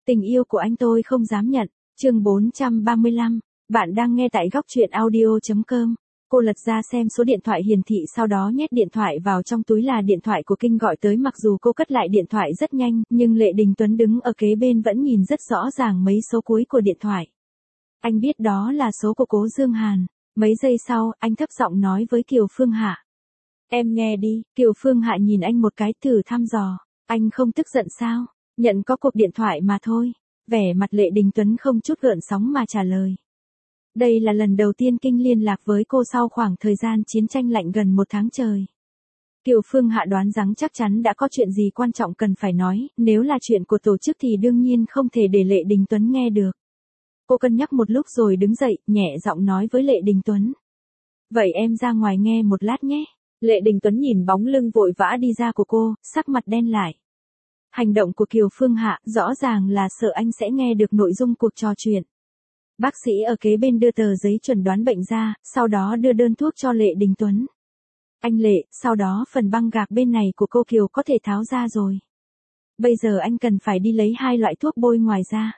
Tình yêu của anh tôi không dám nhận. Chương 435. Bạn đang nghe tại góc truyện audio.com. Cô lật ra xem số điện thoại hiển thị, sau đó nhét điện thoại vào trong túi. Là điện thoại của Kinh gọi tới. Mặc dù cô cất lại điện thoại rất nhanh, nhưng Lệ Đình Tuấn đứng ở kế bên vẫn nhìn rất rõ ràng mấy số cuối của điện thoại. Anh biết đó là số của Cố Dương Hàn. Mấy giây sau, anh thấp giọng nói với Kiều Phương Hạ. Em nghe đi. Kiều Phương Hạ nhìn anh một cái thử thăm dò. Anh không tức giận sao? Nhận có cuộc điện thoại mà thôi. Vẻ mặt Lệ Đình Tuấn không chút gợn sóng mà trả lời. Đây là lần đầu tiên Kinh liên lạc với cô sau khoảng thời gian chiến tranh lạnh gần 1 tháng trời. Kiều Phương Hạ đoán rằng chắc chắn đã có chuyện gì quan trọng cần phải nói, nếu là chuyện của tổ chức thì đương nhiên không thể để Lệ Đình Tuấn nghe được. Cô cân nhắc một lúc rồi đứng dậy, nhẹ giọng nói với Lệ Đình Tuấn. Vậy em ra ngoài nghe một lát nhé. Lệ Đình Tuấn nhìn bóng lưng vội vã đi ra của cô, sắc mặt đen lại. Hành động của Kiều Phương Hạ rõ ràng là sợ anh sẽ nghe được nội dung cuộc trò chuyện. Bác sĩ ở kế bên đưa tờ giấy chuẩn đoán bệnh ra, sau đó đưa đơn thuốc cho Lệ Đình Tuấn. Anh Lệ, sau đó phần băng gạc bên này của cô Kiều có thể tháo ra rồi. Bây giờ anh cần phải đi lấy 2 loại thuốc bôi ngoài ra.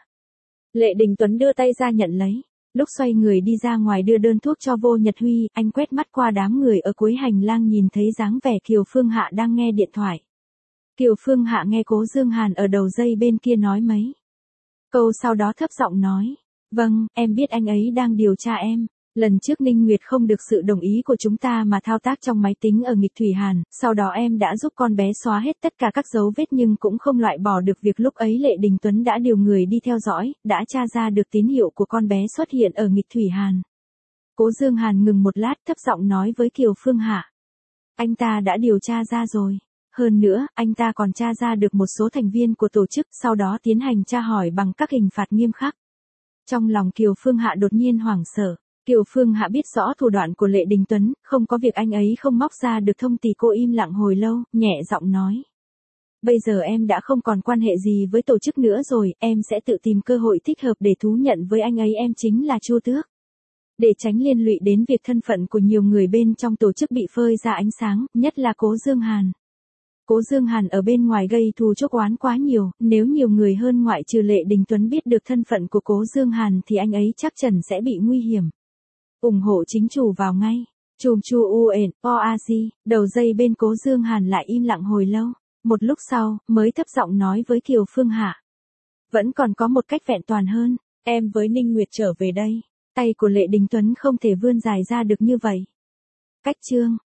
Lệ Đình Tuấn đưa tay ra nhận lấy. Lúc xoay người đi ra ngoài đưa đơn thuốc cho Vô Nhật Huy, anh quét mắt qua đám người ở cuối hành lang, nhìn thấy dáng vẻ Kiều Phương Hạ đang nghe điện thoại. Kiều Phương Hạ nghe Cố Dương Hàn ở đầu dây bên kia nói mấy câu, sau đó thấp giọng nói. Vâng, em biết anh ấy đang điều tra em. Lần trước Ninh Nguyệt không được sự đồng ý của chúng ta mà thao tác trong máy tính ở nghịch Thủy Hàn, sau đó em đã giúp con bé xóa hết tất cả các dấu vết nhưng cũng không loại bỏ được việc lúc ấy Lệ Đình Tuấn đã điều người đi theo dõi, đã tra ra được tín hiệu của con bé xuất hiện ở nghịch Thủy Hàn. Cố Dương Hàn ngừng một lát, thấp giọng nói với Kiều Phương Hạ. Anh ta đã điều tra ra rồi. Hơn nữa, anh ta còn tra ra được một số thành viên của tổ chức, sau đó tiến hành tra hỏi bằng các hình phạt nghiêm khắc. Trong lòng Kiều Phương Hạ đột nhiên hoảng sợ. Kiều Phương Hạ biết rõ thủ đoạn của Lệ Đình Tuấn, không có việc anh ấy không móc ra được thông thì cô im lặng hồi lâu, nhẹ giọng nói. Bây giờ em đã không còn quan hệ gì với tổ chức nữa rồi, em sẽ tự tìm cơ hội thích hợp để thú nhận với anh ấy em chính là Chu Tước. Để tránh liên lụy đến việc thân phận của nhiều người bên trong tổ chức bị phơi ra ánh sáng, nhất là Cố Dương Hàn. Cố Dương Hàn ở bên ngoài gây thù chuốc oán quá nhiều, nếu nhiều người hơn ngoại trừ Lệ Đình Tuấn biết được thân phận của Cố Dương Hàn thì anh ấy chắc chắn sẽ bị nguy hiểm. Ủng hộ chính chủ vào ngay. Chùm chu UN, OAZ, đầu dây bên Cố Dương Hàn lại im lặng hồi lâu. Một lúc sau, mới thấp giọng nói với Kiều Phương Hạ. Vẫn còn có một cách vẹn toàn hơn, em với Ninh Nguyệt trở về đây. Tay của Lệ Đình Tuấn không thể vươn dài ra được như vậy. Cách chương